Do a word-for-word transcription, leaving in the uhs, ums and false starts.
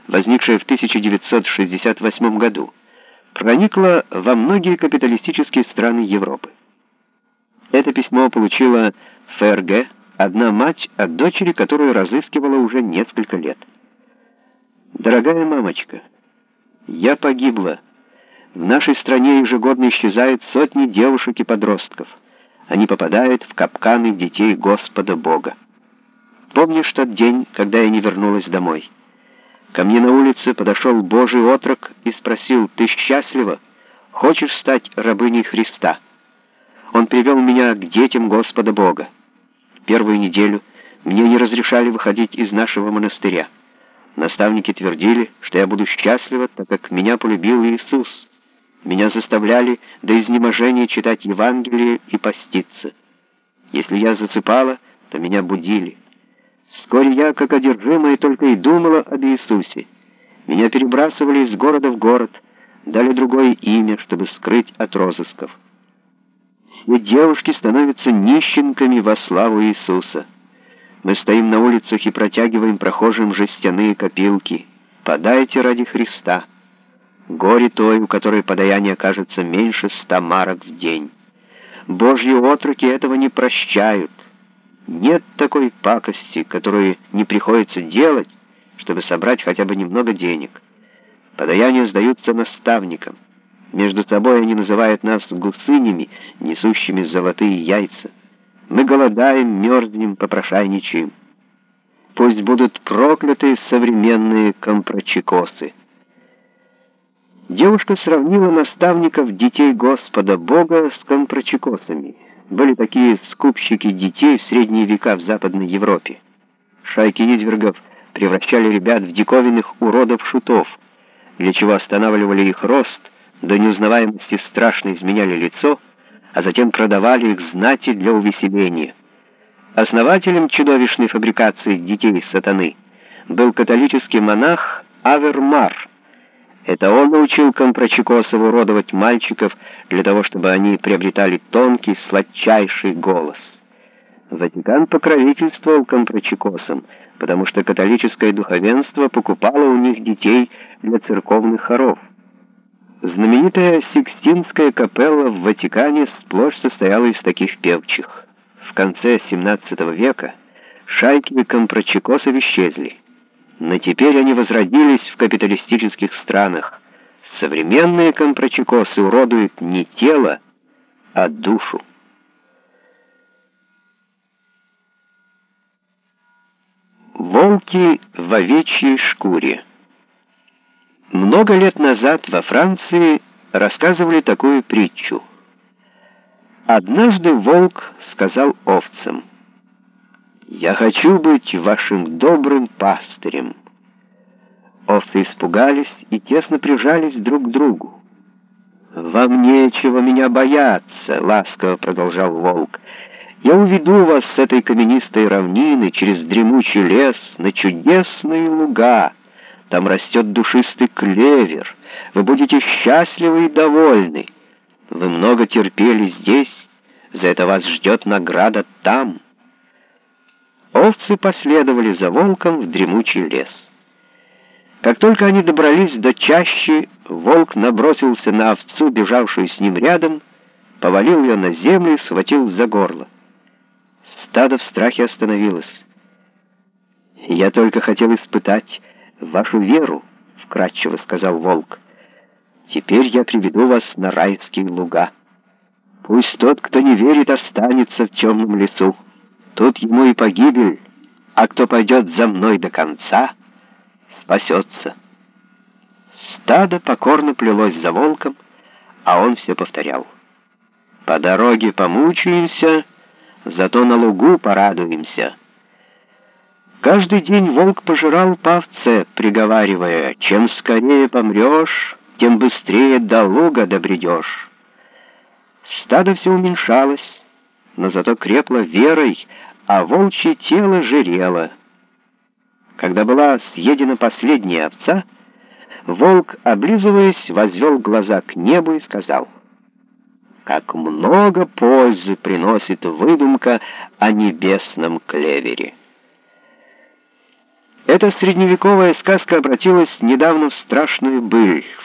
возникшее в тысяча девятьсот шестьдесят восьмом году, проникло во многие капиталистические страны Европы. Это письмо получила ФРГ, одна мать от дочери, которую разыскивала уже несколько лет. «Дорогая мамочка, я погибла. В нашей стране ежегодно исчезают сотни девушек и подростков. Они попадают в капканы детей Господа Бога. Помнишь тот день, когда я не вернулась домой? Ко мне на улице подошел Божий отрок и спросил: «Ты счастлива? Хочешь стать рабыней Христа?» Он привел меня к детям Господа Бога. Первую неделю мне не разрешали выходить из нашего монастыря. Наставники твердили, что я буду счастлива, так как меня полюбил Иисус. Меня заставляли до изнеможения читать Евангелие и поститься. Если я засыпала, то меня будили. Вскоре я, как одержимая, только и думала об Иисусе. Меня перебрасывали из города в город, дали другое имя, чтобы скрыть от розысков. Все девушки становятся нищенками во славу Иисуса. Мы стоим на улицах и протягиваем прохожим жестяные копилки. «Подайте ради Христа». Горе той, у которой подаяние окажется меньше ста марок в день. Божьи отроки этого не прощают. Нет такой пакости, которую не приходится делать, чтобы собрать хотя бы немного денег. Подаяния сдаются наставникам. Между собой они называют нас гусынями, несущими золотые яйца. Мы голодаем, мерзнем, попрошайничаем. Пусть будут прокляты современные компрочекосы. Девушка сравнила наставников детей Господа Бога с компрочекосами. Были такие скупщики детей в средние века в Западной Европе. Шайки извергов превращали ребят в диковинных уродов-шутов, для чего останавливали их рост, до неузнаваемости страшно изменяли лицо, а затем продавали их знати для увеселения. Основателем чудовищной фабрикации детей сатаны был католический монах Авермар. Это он научил компрочекосов уродовать мальчиков для того, чтобы они приобретали тонкий, сладчайший голос. Ватикан покровительствовал компрочекосам, потому что католическое духовенство покупало у них детей для церковных хоров. Знаменитая Сикстинская капелла в Ватикане сплошь состояла из таких певчих. В конце семнадцатого века шайки компрочекосов исчезли. Но теперь они возродились в капиталистических странах. Современные компрочекосы уродуют не тело, а душу. Волки в овечьей шкуре. Много лет назад во Франции рассказывали такую притчу. Однажды волк сказал овцам: «Я хочу быть вашим добрым пастырем». Овцы испугались и тесно прижались друг к другу. «Вам нечего меня бояться», — ласково продолжал волк. «Я уведу вас с этой каменистой равнины через дремучий лес на чудесные луга. Там растет душистый клевер. Вы будете счастливы и довольны. Вы много терпели здесь, за это вас ждет награда там». Овцы последовали за волком в дремучий лес. Как только они добрались до чащи, волк набросился на овцу, бежавшую с ним рядом, повалил ее на землю и схватил за горло. Стадо в страхе остановилось. «Я только хотел испытать вашу веру», — вкратчиво сказал волк. «Теперь я приведу вас на райские луга. Пусть тот, кто не верит, останется в темном лесу. Тут ему и погибель, а кто пойдет за мной до конца, спасется». Стадо покорно плелось за волком, а он все повторял: «По дороге помучаемся, зато на лугу порадуемся». Каждый день волк пожирал по овце, приговаривая: «Чем скорее помрешь, тем быстрее до луга добредешь». Стадо все уменьшалось, но зато крепло верой, а волчье тело жирело. Когда была съедена последняя овца, волк, облизываясь, возвел глаза к небу и сказал: «Как много пользы приносит выдумка о небесном клевере». Эта средневековая сказка обратилась недавно в страшную быль.